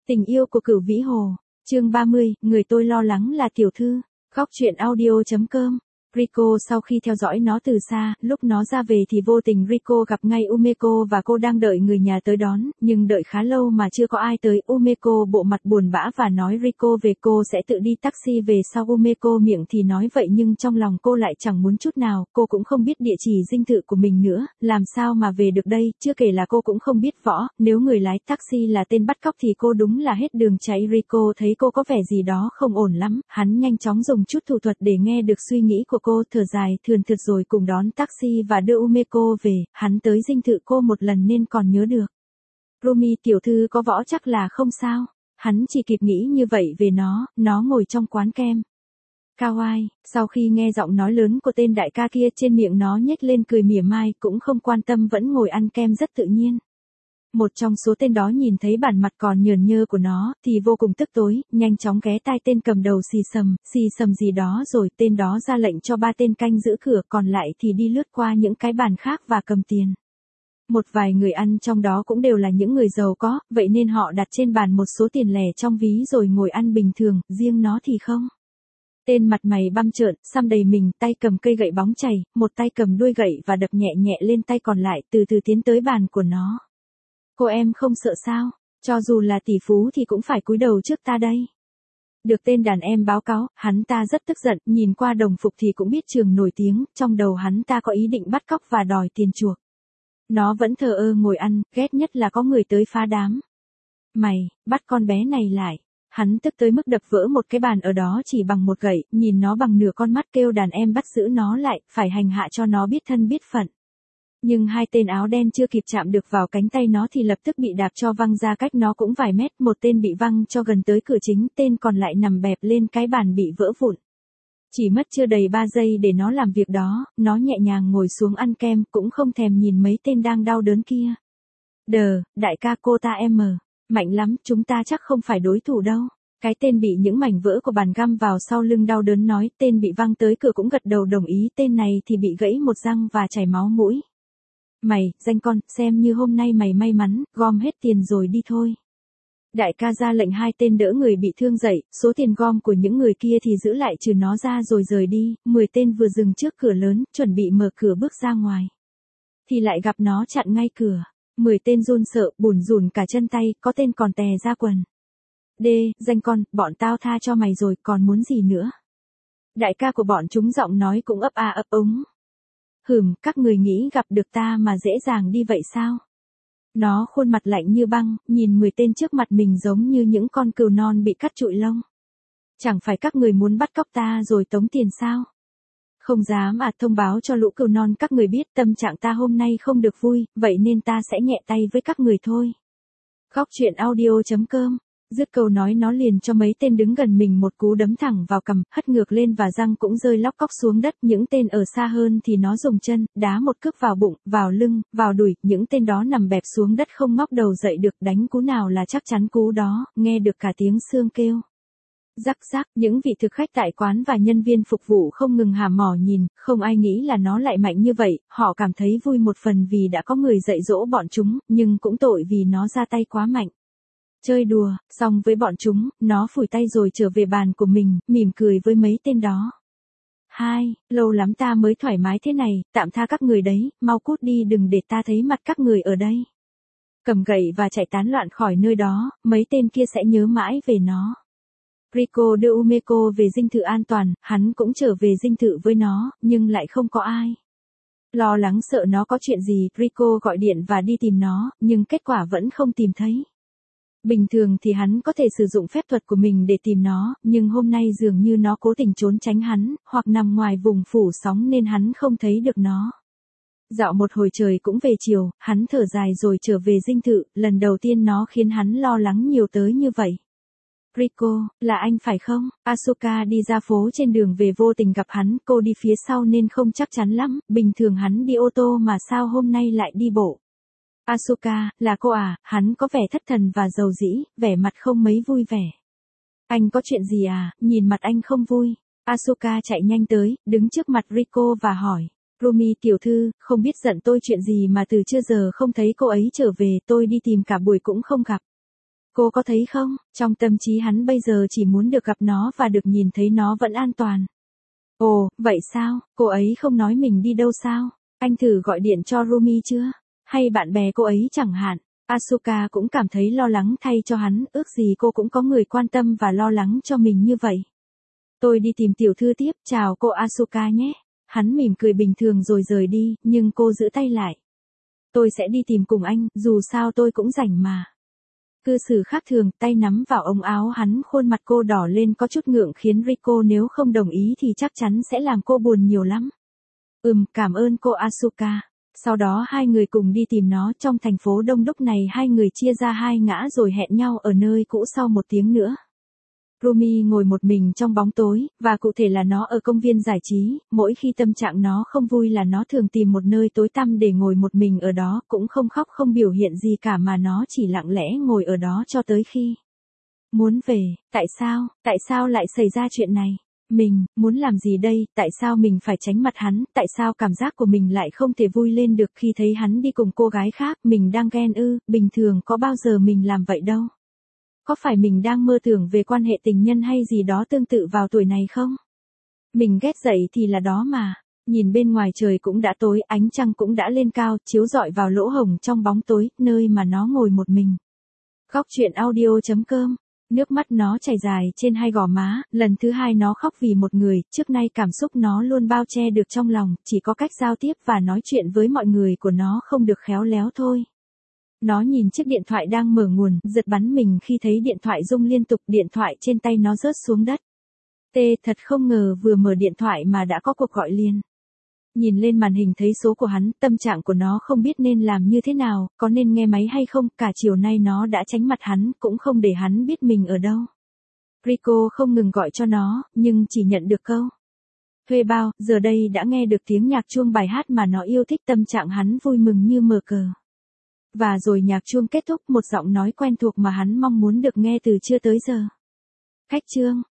Tình yêu của Cửu Vĩ Hồ, chương 30, người tôi lo lắng là tiểu thư. Góc truyện audio.com. Rico sau khi theo dõi nó từ xa, lúc nó ra về thì vô tình Rico gặp ngay Umeko và cô đang đợi người nhà tới đón, nhưng đợi khá lâu mà chưa có ai tới. Umeko bộ mặt buồn bã và nói Rico về cô sẽ tự đi taxi về sau. Umeko miệng thì nói vậy nhưng trong lòng cô lại chẳng muốn chút nào, cô cũng không biết địa chỉ dinh thự của mình nữa, làm sao mà về được đây, chưa kể là cô cũng không biết võ, nếu người lái taxi là tên bắt cóc thì cô đúng là hết đường chạy. Rico thấy cô có vẻ gì đó không ổn lắm, hắn nhanh chóng dùng chút thủ thuật để nghe được suy nghĩ của cô, thở dài thườn thượt rồi cùng đón taxi và đưa Umeko về. Hắn tới dinh thự cô một lần nên còn nhớ được. Rumi tiểu thư có võ chắc là không sao. Hắn chỉ kịp nghĩ như vậy về nó ngồi trong quán kem. Kawaii, sau khi nghe giọng nói lớn của tên đại ca kia, trên miệng nó nhếch lên cười mỉa mai, cũng không quan tâm vẫn ngồi ăn kem rất tự nhiên. Một trong số tên đó nhìn thấy bản mặt còn nhờn nhơ của nó, thì vô cùng tức tối, nhanh chóng ghé tai tên cầm đầu xì sầm gì đó rồi tên đó ra lệnh cho 3 tên canh giữ cửa, còn lại thì đi lướt qua những cái bàn khác và cầm tiền. Một vài người ăn trong đó cũng đều là những người giàu có, vậy nên họ đặt trên bàn một số tiền lẻ trong ví rồi ngồi ăn bình thường, riêng nó thì không. Tên mặt mày băm trợn, xăm đầy mình, tay cầm cây gậy bóng chày, một tay cầm đuôi gậy và đập nhẹ nhẹ lên tay còn lại, từ từ tiến tới bàn của nó. Cô em không sợ sao? Cho dù là tỷ phú thì cũng phải cúi đầu trước ta đây. Được tên đàn em báo cáo, hắn ta rất tức giận, nhìn qua đồng phục thì cũng biết trường nổi tiếng, trong đầu hắn ta có ý định bắt cóc và đòi tiền chuộc. Nó vẫn thờ ơ ngồi ăn, ghét nhất là có người tới phá đám. Mày, bắt con bé này lại. Hắn tức tới mức đập vỡ một cái bàn ở đó chỉ bằng một gậy, nhìn nó bằng nửa con mắt kêu đàn em bắt giữ nó lại, phải hành hạ cho nó biết thân biết phận. Nhưng 2 tên áo đen chưa kịp chạm được vào cánh tay nó thì lập tức bị đạp cho văng ra cách nó cũng vài mét, một tên bị văng cho gần tới cửa chính, tên còn lại nằm bẹp lên cái bàn bị vỡ vụn. Chỉ mất chưa đầy 3 giây để nó làm việc đó, nó nhẹ nhàng ngồi xuống ăn kem, cũng không thèm nhìn mấy tên đang đau đớn kia. Đại ca cô ta mạnh lắm, chúng ta chắc không phải đối thủ đâu. Cái tên bị những mảnh vỡ của bàn găm vào sau lưng đau đớn nói, tên bị văng tới cửa cũng gật đầu đồng ý, tên này thì bị gãy một răng và chảy máu mũi. Mày, danh con, xem như hôm nay mày may mắn, gom hết tiền rồi đi thôi. Đại ca ra lệnh 2 tên đỡ người bị thương dậy, số tiền gom của những người kia thì giữ lại trừ nó ra rồi rời đi. 10 tên vừa dừng trước cửa lớn, chuẩn bị mở cửa bước ra ngoài. Thì lại gặp nó chặn ngay cửa. 10 tên run sợ, bủn rủn cả chân tay, có tên còn tè ra quần. Danh con, bọn tao tha cho mày rồi, còn muốn gì nữa? Đại ca của bọn chúng giọng nói cũng ấp a ấp úng. Các người nghĩ gặp được ta mà dễ dàng đi vậy sao? Nó khuôn mặt lạnh như băng, nhìn 10 tên trước mặt mình giống như những con cừu non bị cắt trụi lông. Chẳng phải các người muốn bắt cóc ta rồi tống tiền sao? Không dám thông báo cho lũ cừu non các người biết tâm trạng ta hôm nay không được vui, vậy nên ta sẽ nhẹ tay với các người thôi. Góc truyện audio.com. Dứt câu nói nó liền cho mấy tên đứng gần mình một cú đấm thẳng vào cằm, hất ngược lên và răng cũng rơi lóc cóc xuống đất. Những tên ở xa hơn thì nó dùng chân, đá một cước vào bụng, vào lưng, vào đùi, những tên đó nằm bẹp xuống đất không ngóc đầu dậy được, đánh cú nào là chắc chắn cú đó, nghe được cả tiếng xương kêu. Rắc rắc, những vị thực khách tại quán và nhân viên phục vụ không ngừng há mỏ nhìn, không ai nghĩ là nó lại mạnh như vậy, họ cảm thấy vui một phần vì đã có người dạy dỗ bọn chúng, nhưng cũng tội vì nó ra tay quá mạnh. Chơi đùa, xong với bọn chúng, nó phủi tay rồi trở về bàn của mình, mỉm cười với mấy tên đó. Lâu lắm ta mới thoải mái thế này, tạm tha các người đấy, mau cút đi đừng để ta thấy mặt các người ở đây. Cầm gậy và chạy tán loạn khỏi nơi đó, mấy tên kia sẽ nhớ mãi về nó. Rico đưa Umeko về dinh thự an toàn, hắn cũng trở về dinh thự với nó, nhưng lại không có ai. Lo lắng sợ nó có chuyện gì, Rico gọi điện và đi tìm nó, nhưng kết quả vẫn không tìm thấy. Bình thường thì hắn có thể sử dụng phép thuật của mình để tìm nó, nhưng hôm nay dường như nó cố tình trốn tránh hắn, hoặc nằm ngoài vùng phủ sóng nên hắn không thấy được nó. Dạo một hồi trời cũng về chiều, hắn thở dài rồi trở về dinh thự, lần đầu tiên nó khiến hắn lo lắng nhiều tới như vậy. Rico, là anh phải không? Asuka đi ra phố trên đường về vô tình gặp hắn, cô đi phía sau nên không chắc chắn lắm, bình thường hắn đi ô tô mà sao hôm nay lại đi bộ. Asuka, là cô à? Hắn có vẻ thất thần và dầu dĩ, vẻ mặt không mấy vui vẻ. Anh có chuyện gì à? Nhìn mặt anh không vui. Asuka chạy nhanh tới, đứng trước mặt Rico và hỏi. Rumi tiểu thư, không biết giận tôi chuyện gì mà từ trưa giờ không thấy cô ấy trở về, tôi đi tìm cả buổi cũng không gặp. Cô có thấy không, trong tâm trí hắn bây giờ chỉ muốn được gặp nó và được nhìn thấy nó vẫn an toàn. Ồ, vậy sao, cô ấy không nói mình đi đâu sao? Anh thử gọi điện cho Rumi chưa? Hay bạn bè cô ấy chẳng hạn. Asuka cũng cảm thấy lo lắng thay cho hắn, ước gì cô cũng có người quan tâm và lo lắng cho mình như vậy. Tôi đi tìm tiểu thư tiếp, chào cô Asuka nhé. Hắn mỉm cười bình thường rồi rời đi, nhưng cô giữ tay lại. Tôi sẽ đi tìm cùng anh, dù sao tôi cũng rảnh mà. Cư xử khác thường, tay nắm vào ống áo hắn, khuôn mặt cô đỏ lên có chút ngượng khiến Rico nếu không đồng ý thì chắc chắn sẽ làm cô buồn nhiều lắm. Cảm ơn cô Asuka. Sau đó hai người cùng đi tìm nó trong thành phố đông đúc này, hai người chia ra hai ngã rồi hẹn nhau ở nơi cũ sau 1 tiếng nữa. Rumi ngồi một mình trong bóng tối, và cụ thể là nó ở công viên giải trí, mỗi khi tâm trạng nó không vui là nó thường tìm một nơi tối tăm để ngồi một mình ở đó, cũng không khóc không biểu hiện gì cả mà nó chỉ lặng lẽ ngồi ở đó cho tới khi muốn về. Tại sao lại xảy ra chuyện này? Mình, muốn làm gì đây, tại sao mình phải tránh mặt hắn, tại sao cảm giác của mình lại không thể vui lên được khi thấy hắn đi cùng cô gái khác, mình đang ghen ư, bình thường có bao giờ mình làm vậy đâu. Có phải mình đang mơ tưởng về quan hệ tình nhân hay gì đó tương tự vào tuổi này không? Mình ghét dậy thì là đó mà. Nhìn bên ngoài trời cũng đã tối, ánh trăng cũng đã lên cao, chiếu rọi vào lỗ hổng trong bóng tối, nơi mà nó ngồi một mình. Góc truyện audio.com. Nước mắt nó chảy dài trên hai gò má, lần thứ hai nó khóc vì một người, trước nay cảm xúc nó luôn bao che được trong lòng, chỉ có cách giao tiếp và nói chuyện với mọi người của nó không được khéo léo thôi. Nó nhìn chiếc điện thoại đang mở nguồn, giật bắn mình khi thấy điện thoại rung liên tục, điện thoại trên tay nó rớt xuống đất. Thật không ngờ vừa mở điện thoại mà đã có cuộc gọi liền. Nhìn lên màn hình thấy số của hắn, tâm trạng của nó không biết nên làm như thế nào, có nên nghe máy hay không, cả chiều nay nó đã tránh mặt hắn, cũng không để hắn biết mình ở đâu. Rico không ngừng gọi cho nó, nhưng chỉ nhận được câu thuê bao, giờ đây đã nghe được tiếng nhạc chuông bài hát mà nó yêu thích, tâm trạng hắn vui mừng như mở cờ. Và rồi nhạc chuông kết thúc, một giọng nói quen thuộc mà hắn mong muốn được nghe từ trưa tới giờ. Khách Trương,